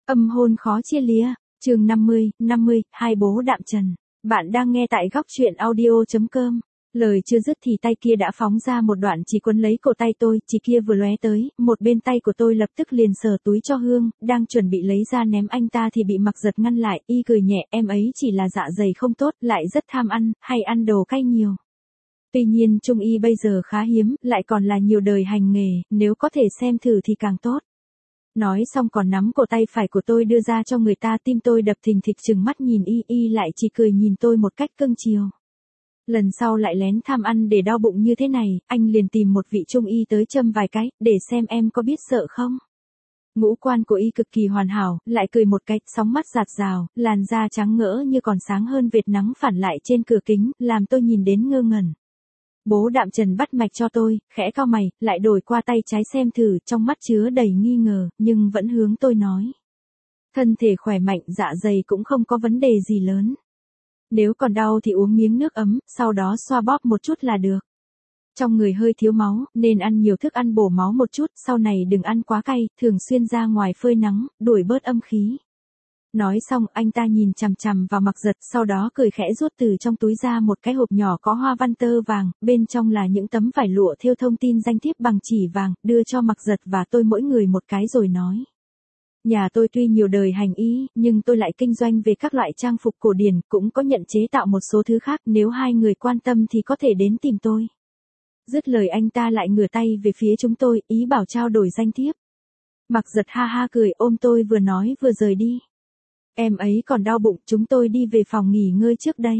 Âm hôn khó chia lìa, chương 50, hai bố đạm trần. Bạn đang nghe tại góc truyện audio.com. Lời chưa dứt thì tay kia đã phóng ra một đoạn chỉ quấn lấy cổ tay tôi, chỉ kia vừa lóe tới, một bên tay của tôi lập tức liền sờ túi cho Hương, đang chuẩn bị lấy ra ném anh ta thì bị Mặc Giật ngăn lại, y cười nhẹ, em ấy chỉ là dạ dày không tốt, lại rất tham ăn, hay ăn đồ cay nhiều. Tuy nhiên Trung y bây giờ khá hiếm, lại còn là nhiều đời hành nghề, nếu có thể xem thử thì càng tốt. Nói xong còn nắm cổ tay phải của tôi đưa ra cho người ta, tim tôi đập thình thịch chừng mắt nhìn y lại chỉ cười nhìn tôi một cách cưng chiều. Lần sau lại lén tham ăn để đau bụng như thế này, anh liền tìm một vị trung y tới châm vài cái, để xem em có biết sợ không. Ngũ quan của y cực kỳ hoàn hảo, lại cười một cái, sóng mắt rạt rào, làn da trắng ngỡ như còn sáng hơn vệt nắng phản lại trên cửa kính, làm tôi nhìn đến ngơ ngẩn. Bố Đạm Trần bắt mạch cho tôi, khẽ cau mày, lại đổi qua tay trái xem thử, trong mắt chứa đầy nghi ngờ, nhưng vẫn hướng tôi nói. Thân thể khỏe mạnh, dạ dày cũng không có vấn đề gì lớn. Nếu còn đau thì uống miếng nước ấm, sau đó xoa bóp một chút là được. Trong người hơi thiếu máu, nên ăn nhiều thức ăn bổ máu một chút, sau này đừng ăn quá cay, thường xuyên ra ngoài phơi nắng, đuổi bớt âm khí. Nói xong anh ta nhìn chằm chằm vào Mặc Giật, sau đó cười khẽ rút từ trong túi ra một cái hộp nhỏ có hoa văn tơ vàng, bên trong là những tấm vải lụa thêu thông tin danh thiếp bằng chỉ vàng, đưa cho Mặc Giật và tôi mỗi người một cái rồi nói. Nhà tôi tuy nhiều đời hành y, nhưng tôi lại kinh doanh về các loại trang phục cổ điển, cũng có nhận chế tạo một số thứ khác, nếu hai người quan tâm thì có thể đến tìm tôi. Dứt lời anh ta lại ngửa tay về phía chúng tôi, ý bảo trao đổi danh thiếp. Mặc Giật ha ha cười ôm tôi vừa nói vừa rời đi. Em ấy còn đau bụng, chúng tôi đi về phòng nghỉ ngơi trước đây.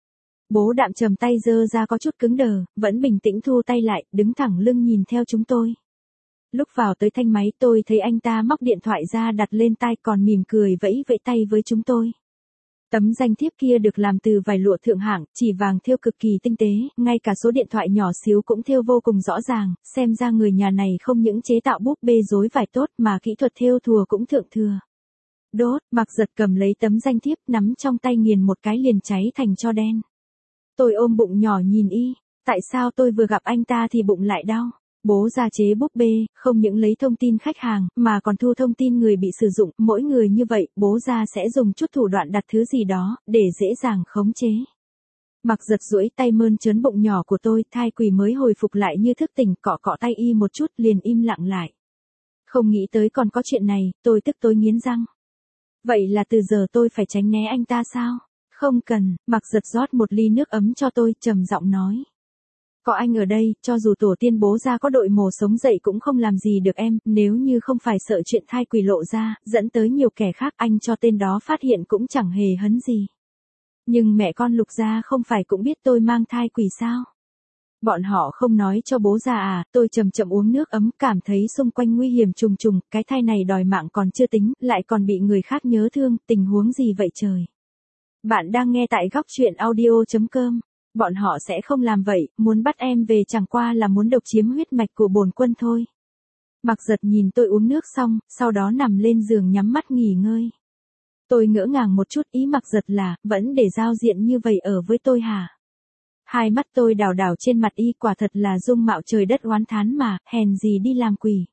Bố Đạm Trầm tay giơ ra có chút cứng đờ, vẫn bình tĩnh thu tay lại, đứng thẳng lưng nhìn theo chúng tôi. Lúc vào tới thanh máy tôi thấy anh ta móc điện thoại ra đặt lên tai còn mỉm cười vẫy vẫy tay với chúng tôi. Tấm danh thiếp kia được làm từ vải lụa thượng hạng, chỉ vàng thêu cực kỳ tinh tế, ngay cả số điện thoại nhỏ xíu cũng thêu vô cùng rõ ràng, xem ra người nhà này không những chế tạo búp bê rối vải tốt mà kỹ thuật thêu thùa cũng thượng thừa. Đốt, Mặc Giật cầm lấy tấm danh thiếp nắm trong tay nghiền một cái liền cháy thành tro đen. Tôi ôm bụng nhỏ nhìn y, tại sao tôi vừa gặp anh ta thì bụng lại đau? Bố gia chế búp bê, không những lấy thông tin khách hàng, mà còn thu thông tin người bị sử dụng, mỗi người như vậy, bố gia sẽ dùng chút thủ đoạn đặt thứ gì đó, để dễ dàng khống chế. Mặc Giật duỗi tay mơn trớn bụng nhỏ của tôi, thai quỷ mới hồi phục lại như thức tỉnh, cọ cọ tay y một chút liền im lặng lại. Không nghĩ tới còn có chuyện này, tôi tức tối nghiến răng. Vậy là từ giờ tôi phải tránh né anh ta sao? Không cần, Mặc Giật rót một ly nước ấm cho tôi, trầm giọng nói. Có anh ở đây, cho dù tổ tiên bố gia có đội mồ sống dậy cũng không làm gì được em, nếu như không phải sợ chuyện thai quỷ lộ ra, dẫn tới nhiều kẻ khác anh cho tên đó phát hiện cũng chẳng hề hấn gì. Nhưng mẹ con Lục gia không phải cũng biết tôi mang thai quỷ sao? Bọn họ không nói cho bố già à, tôi chậm chậm uống nước ấm, cảm thấy xung quanh nguy hiểm trùng trùng, cái thai này đòi mạng còn chưa tính, lại còn bị người khác nhớ thương, tình huống gì vậy trời? Bạn đang nghe tại góc truyện audio.com. Bọn họ sẽ không làm vậy, muốn bắt em về chẳng qua là muốn độc chiếm huyết mạch của bổn quân thôi. Mặc Giật nhìn tôi uống nước xong, sau đó nằm lên giường nhắm mắt nghỉ ngơi. Tôi ngỡ ngàng một chút, ý Mặc Giật là, vẫn để giao diện như vậy ở với tôi hả? Hai mắt tôi đảo đảo trên mặt y, quả thật là dung mạo trời đất oán thán mà, hèn gì đi làm quỷ.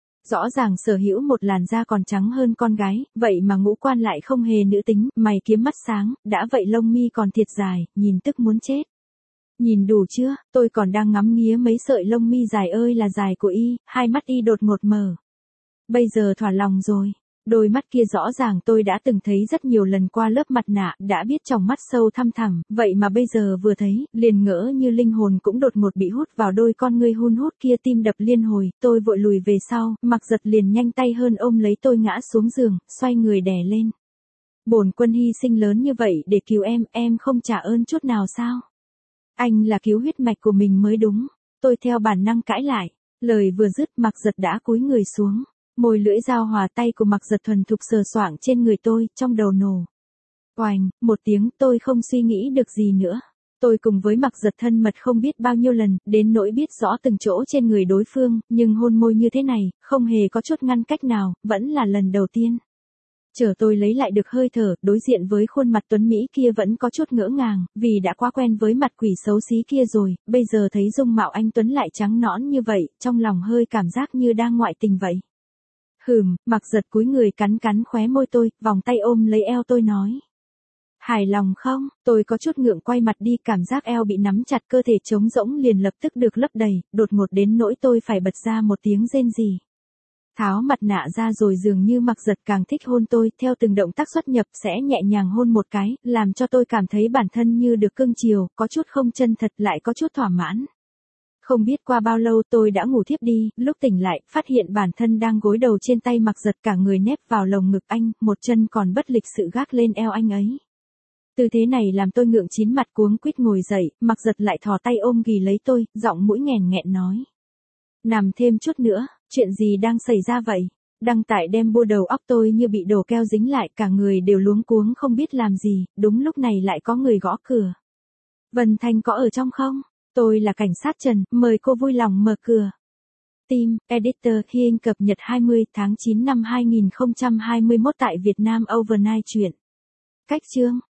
Rõ ràng sở hữu một làn da còn trắng hơn con gái, vậy mà ngũ quan lại không hề nữ tính, mày kiếm mắt sáng, đã vậy lông mi còn thiệt dài, nhìn tức muốn chết. Nhìn đủ chưa, tôi còn đang ngắm nghía mấy sợi lông mi dài ơi là dài của y, hai mắt y đột ngột mở. Bây giờ thỏa lòng rồi. Đôi mắt kia rõ ràng tôi đã từng thấy rất nhiều lần qua lớp mặt nạ, đã biết tròng mắt sâu thăm thẳm, vậy mà bây giờ vừa thấy, liền ngỡ như linh hồn cũng đột ngột bị hút vào đôi con ngươi hun hút kia, tim đập liên hồi, tôi vội lùi về sau, Mặc Giật liền nhanh tay hơn ôm lấy tôi ngã xuống giường, xoay người đè lên. Bổn quân hy sinh lớn như vậy để cứu em không trả ơn chút nào sao? Anh là cứu huyết mạch của mình mới đúng. Tôi theo bản năng cãi lại, lời vừa dứt Mặc Giật đã cúi người xuống. Môi lưỡi dao hòa tay của Mặc Giật thuần thục sờ soạng trên người tôi, trong đầu nổ. Oành, một tiếng, tôi không suy nghĩ được gì nữa. Tôi cùng với Mặc Giật thân mật không biết bao nhiêu lần, đến nỗi biết rõ từng chỗ trên người đối phương, nhưng hôn môi như thế này, không hề có chút ngăn cách nào, vẫn là lần đầu tiên. Chờ tôi lấy lại được hơi thở, đối diện với khuôn mặt tuấn Mỹ kia vẫn có chút ngỡ ngàng, vì đã quá quen với mặt quỷ xấu xí kia rồi, bây giờ thấy dung mạo anh tuấn lại trắng nõn như vậy, trong lòng hơi cảm giác như đang ngoại tình vậy. Mặc Giật cúi người cắn cắn khóe môi tôi, vòng tay ôm lấy eo tôi nói. Hài lòng không? Tôi có chút ngượng quay mặt đi, cảm giác eo bị nắm chặt, cơ thể trống rỗng liền lập tức được lấp đầy, đột ngột đến nỗi tôi phải bật ra một tiếng rên rỉ. Tháo mặt nạ ra rồi dường như Mặc Giật càng thích hôn tôi, theo từng động tác xuất nhập sẽ nhẹ nhàng hôn một cái, làm cho tôi cảm thấy bản thân như được cưng chiều, có chút không chân thật lại có chút thỏa mãn. Không biết qua bao lâu tôi đã ngủ thiếp đi, lúc tỉnh lại, phát hiện bản thân đang gối đầu trên tay Mặc Giật, cả người nép vào lồng ngực anh, một chân còn bất lịch sự gác lên eo anh ấy. Tư thế này làm tôi ngượng chín mặt, cuống quýt ngồi dậy, Mặc Giật lại thò tay ôm ghì lấy tôi, giọng mũi nghèn nghẹn nói. Nằm thêm chút nữa, chuyện gì đang xảy ra vậy? Đăng Tại đem bua đầu óc tôi như bị đồ keo dính lại, cả người đều luống cuống không biết làm gì, đúng lúc này lại có người gõ cửa. Vân Thanh có ở trong không? Tôi là cảnh sát Trần, mời cô vui lòng mở cửa. Team, Editor, Hiên cập nhật 20 tháng 9 năm 2021 tại Việt Nam Overnight truyện. Cách chương.